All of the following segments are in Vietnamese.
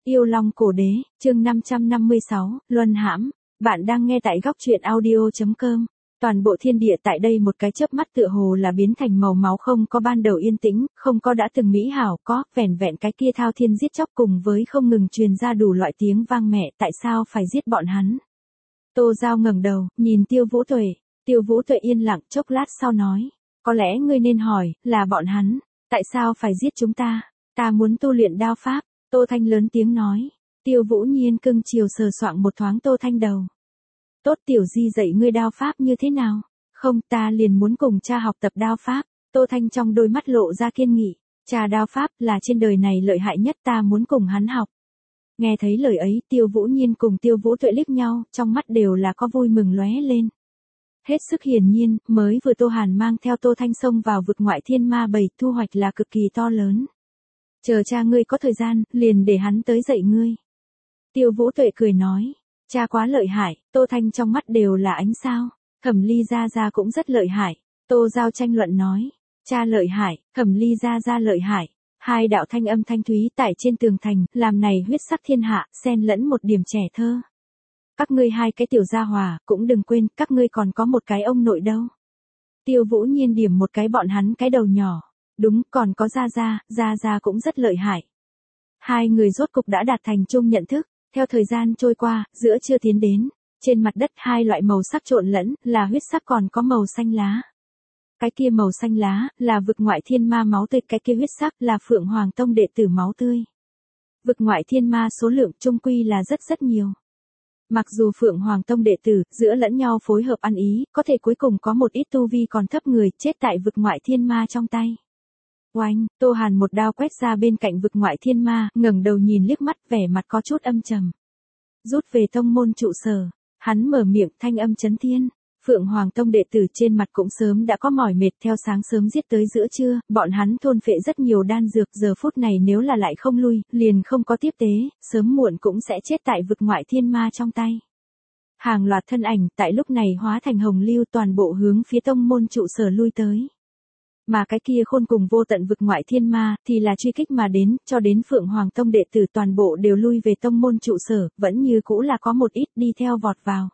Yêu Long Cổ Đế, chương 556, Luân Hãm. Bạn đang nghe tại góc truyện audio.com. Toàn bộ thiên địa tại đây một cái chớp mắt tựa hồ là biến thành màu máu, không có ban đầu yên tĩnh, không có đã từng mỹ hảo, có vẻn vẹn cái kia thao thiên giết chóc cùng với không ngừng truyền ra đủ loại tiếng vang mẹ, tại sao phải giết bọn hắn? Tô Giao ngẩng đầu, nhìn Tiêu Vũ Tuệ. Tiêu Vũ Tuệ yên lặng chốc lát sau nói, có lẽ ngươi nên hỏi, là bọn hắn, tại sao phải giết chúng ta? Ta muốn tu luyện đao pháp. Tô Thanh lớn tiếng nói. Tiêu Vũ Nhiên cưng chiều sờ soạng một thoáng Tô Thanh đầu. Tốt, Tiểu Di dạy ngươi đao pháp như thế nào? Không, ta liền muốn cùng cha học tập đao pháp. Tô Thanh trong đôi mắt lộ ra kiên nghị. Cha đao pháp là trên đời này lợi hại nhất, ta muốn cùng hắn học. Nghe thấy lời ấy, Tiêu Vũ Nhiên cùng Tiêu Vũ Tuệ liếc nhau, trong mắt đều là có vui mừng lóe lên. Hết sức hiển nhiên, mới vừa Tô Hàn mang theo Tô Thanh xông vào vực ngoại thiên ma bầy, thu hoạch là cực kỳ to lớn. Chờ cha ngươi có thời gian, liền để hắn tới dạy ngươi. Tiêu Vũ Tuệ cười nói, cha quá lợi hại. Tô Thanh trong mắt đều là ánh sao. Thẩm Ly Gia Gia cũng rất lợi hại. Tô Giao tranh luận nói, cha lợi hại, Thẩm Ly Gia Gia lợi hại. Hai đạo thanh âm thanh thúy tại trên tường thành, làm này huyết sắc thiên hạ, xen lẫn một điểm trẻ thơ. Các ngươi hai cái tiểu gia hòa, cũng đừng quên, các ngươi còn có một cái ông nội đâu. Tiêu Vũ Nhiên điểm một cái bọn hắn cái đầu nhỏ. Đúng, còn có Gia Gia cũng rất lợi hại. Hai người rốt cục đã đạt thành chung nhận thức. Theo thời gian trôi qua, giữa trưa tiến đến. Trên mặt đất hai loại màu sắc trộn lẫn, là huyết sắc còn có màu xanh lá. Cái kia màu xanh lá, là vực ngoại thiên ma máu tươi, cái kia huyết sắc là Phượng Hoàng Tông đệ tử máu tươi. Vực ngoại thiên ma số lượng chung quy là rất nhiều. Mặc dù Phượng Hoàng Tông đệ tử, giữa lẫn nhau phối hợp ăn ý, có thể cuối cùng có một ít tu vi còn thấp người, chết tại vực ngoại thiên ma trong tay. Oanh, Tô Hàn một đao quét ra bên cạnh vực ngoại thiên ma, ngẩng đầu nhìn liếc mắt, vẻ mặt có chút âm trầm. Rút về tông môn trụ sở, hắn mở miệng thanh âm chấn thiên. Phượng Hoàng Tông đệ tử trên mặt cũng sớm đã có mỏi mệt, theo sáng sớm giết tới giữa trưa, bọn hắn thôn phệ rất nhiều đan dược, giờ phút này nếu là lại không lui, liền không có tiếp tế, sớm muộn cũng sẽ chết tại vực ngoại thiên ma trong tay. Hàng loạt thân ảnh tại lúc này hóa thành hồng lưu, toàn bộ hướng phía tông môn trụ sở lui tới. Mà cái kia khôn cùng vô tận vực ngoại thiên ma, thì là truy kích mà đến, cho đến Phượng Hoàng Tông đệ tử toàn bộ đều lui về tông môn trụ sở, vẫn như cũ là có một ít đi theo vọt vào.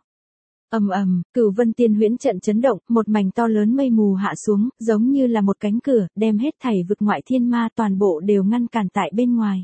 Cửu Vân Tiên Huyễn trận chấn động, một mảnh to lớn mây mù hạ xuống, giống như là một cánh cửa, đem hết thảy vực ngoại thiên ma toàn bộ đều ngăn cản tại bên ngoài.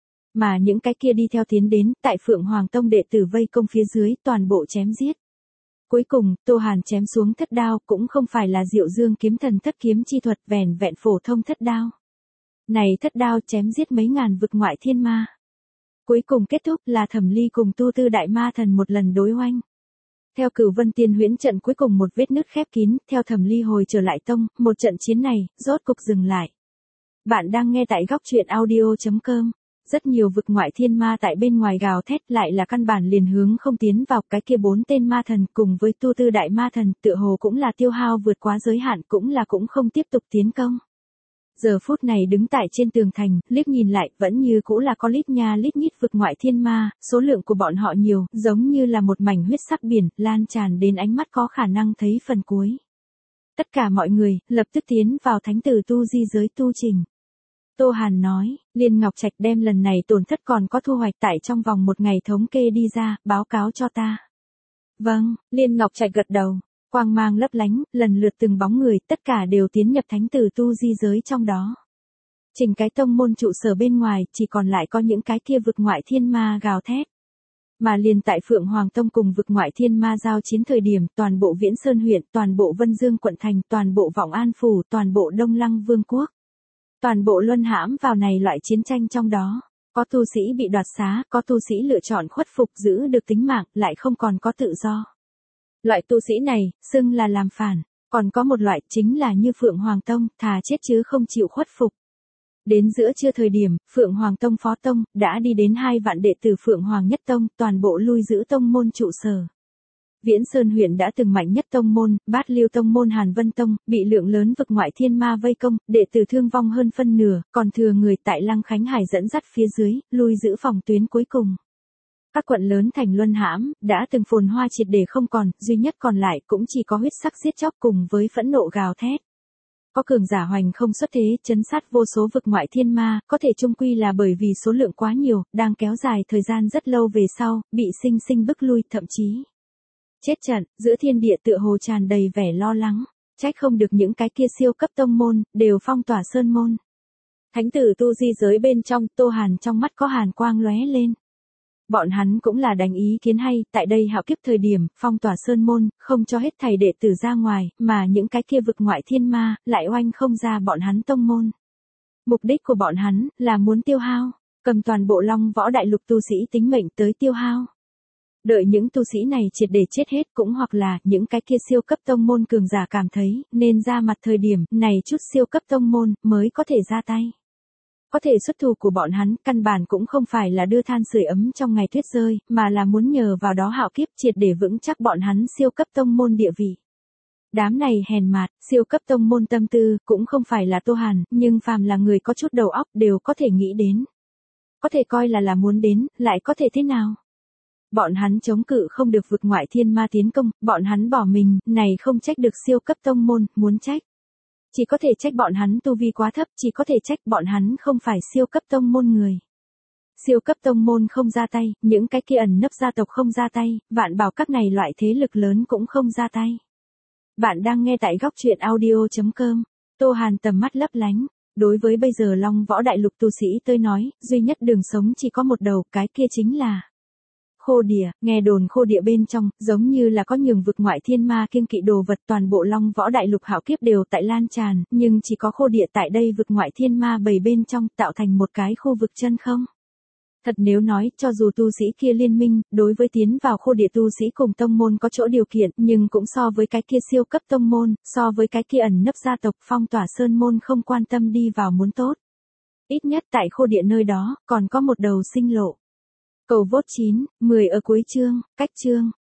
Mà những cái kia đi theo tiến đến, tại Phượng Hoàng Tông đệ tử vây công phía dưới, toàn bộ chém giết. Cuối cùng, Tô Hàn chém xuống thất đao, cũng không phải là Diệu Dương kiếm thần thất kiếm chi thuật, vẻn vẹn phổ thông thất đao. Này thất đao chém giết mấy ngàn vực ngoại thiên ma. Cuối cùng kết thúc là Thẩm Ly cùng Tu Tư Đại Ma Thần một lần đối oanh. Theo Cửu Vân Tiên Huyễn trận cuối cùng một vết nứt khép kín, theo Thẩm Ly hồi trở lại tông, một trận chiến này, rốt cục dừng lại. Bạn đang nghe tại góc truyện audio.com. Rất nhiều vực ngoại thiên ma tại bên ngoài gào thét, lại là căn bản liền hướng không tiến vào. Cái kia bốn tên ma thần cùng với Tu Tư Đại Ma Thần, tựa hồ cũng là tiêu hao vượt quá giới hạn, cũng không tiếp tục tiến công. Giờ phút này đứng tại trên tường thành, liếc nhìn lại, vẫn như cũ là có lít nha lít nhít vực ngoại thiên ma, số lượng của bọn họ nhiều, giống như là một mảnh huyết sắc biển, lan tràn đến ánh mắt có khả năng thấy phần cuối. Tất cả mọi người, lập tức tiến vào thánh tử tu di giới tu trình. Tô Hàn nói, Liên Ngọc Trạch đem lần này tổn thất còn có thu hoạch tại trong vòng một ngày thống kê đi ra, báo cáo cho ta. Vâng, Liên Ngọc Trạch gật đầu, quang mang lấp lánh, lần lượt từng bóng người, tất cả đều tiến nhập thánh tử tu di giới trong đó. Chỉnh cái tông môn trụ sở bên ngoài, chỉ còn lại có những cái kia vực ngoại thiên ma gào thét. Mà liền tại Phượng Hoàng Tông cùng vực ngoại thiên ma giao chiến thời điểm, toàn bộ Viễn Sơn huyện, toàn bộ Vân Dương quận thành, toàn bộ Vọng An phủ, toàn bộ Đông Lăng Vương quốc. Toàn bộ luân hãm vào này loại chiến tranh trong đó, có tu sĩ bị đoạt xá, có tu sĩ lựa chọn khuất phục giữ được tính mạng, lại không còn có tự do. Loại tu sĩ này, xưng là làm phản, còn có một loại chính là như Phượng Hoàng Tông, thà chết chứ không chịu khuất phục. Đến giữa trưa thời điểm, Phượng Hoàng Tông Phó Tông, đã đi đến 2 vạn đệ tử Phượng Hoàng Nhất Tông, toàn bộ lui giữ tông môn trụ sở. Viễn Sơn huyện đã từng mạnh nhất tông môn, Bát Lưu Tông môn Hàn Vân Tông, bị lượng lớn vực ngoại thiên ma vây công, đệ tử thương vong hơn phân nửa, còn thừa người tại Lăng Khánh Hải dẫn dắt phía dưới, lui giữ phòng tuyến cuối cùng. Các quận lớn thành luân hãm, đã từng phồn hoa triệt để không còn, duy nhất còn lại cũng chỉ có huyết sắc giết chóc cùng với phẫn nộ gào thét. có cường giả hoành không xuất thế, chấn sát vô số vực ngoại thiên ma, có thể chung quy là bởi vì số lượng quá nhiều, đang kéo dài thời gian rất lâu về sau, bị sinh sinh bức lui, thậm chí chết trận, giữa thiên địa tựa hồ tràn đầy vẻ lo lắng, trách không được những cái kia siêu cấp tông môn, đều phong tỏa sơn môn. Thánh tử tu di giới bên trong, Tô Hàn trong mắt có hàn quang lóe lên. Bọn hắn cũng là đánh ý kiến hay, tại đây hạo kiếp thời điểm, phong tỏa sơn môn, không cho hết thầy đệ tử ra ngoài, mà những cái kia vực ngoại thiên ma, lại oanh không ra bọn hắn tông môn. Mục đích của bọn hắn, là muốn tiêu hao, cầm toàn bộ Long Võ Đại Lục tu sĩ tính mệnh tới tiêu hao. Đợi những tu sĩ này triệt để chết hết cũng hoặc là những cái kia siêu cấp tông môn cường giả cảm thấy, nên ra mặt thời điểm, này chút siêu cấp tông môn, mới có thể ra tay. Có thể xuất thủ của bọn hắn, căn bản cũng không phải là đưa than sưởi ấm trong ngày tuyết rơi, mà là muốn nhờ vào đó hạo kiếp triệt để vững chắc bọn hắn siêu cấp tông môn địa vị. Đám này hèn mạt, siêu cấp tông môn tâm tư, cũng không phải là Tô Hàn, nhưng phàm là người có chút đầu óc đều có thể nghĩ đến. Có thể coi là muốn đến, lại có thể thế nào? Bọn hắn chống cự không được vực ngoại thiên ma tiến công, bọn hắn bỏ mình, này không trách được siêu cấp tông môn, muốn trách. Chỉ có thể trách bọn hắn tu vi quá thấp, chỉ có thể trách bọn hắn không phải siêu cấp tông môn người. Siêu cấp tông môn không ra tay, những cái kia ẩn nấp gia tộc không ra tay, vạn bảo các này loại thế lực lớn cũng không ra tay. Bạn đang nghe tại góc truyện audio.com, Tô Hàn tầm mắt lấp lánh. Đối với bây giờ Long Võ Đại Lục tu sĩ tới nói, duy nhất đường sống chỉ có một đầu, cái kia chính là Khô Địa. Nghe đồn Khô Địa bên trong, giống như là có nhường vực ngoại thiên ma kiêng kỵ đồ vật, toàn bộ Long Võ Đại Lục hạo kiếp đều tại lan tràn, nhưng chỉ có Khô Địa tại đây vực ngoại thiên ma bầy bên trong, tạo thành một cái khu vực chân không. Thật nếu nói, cho dù tu sĩ kia liên minh, đối với tiến vào Khô Địa tu sĩ cùng tông môn có chỗ điều kiện, nhưng cũng so với cái kia siêu cấp tông môn, so với cái kia ẩn nấp gia tộc phong tỏa sơn môn không quan tâm đi vào muốn tốt. Ít nhất tại Khô Địa nơi đó, còn có một đầu sinh lộ. Cầu vote 9, 10 ở cuối chương, cách chương.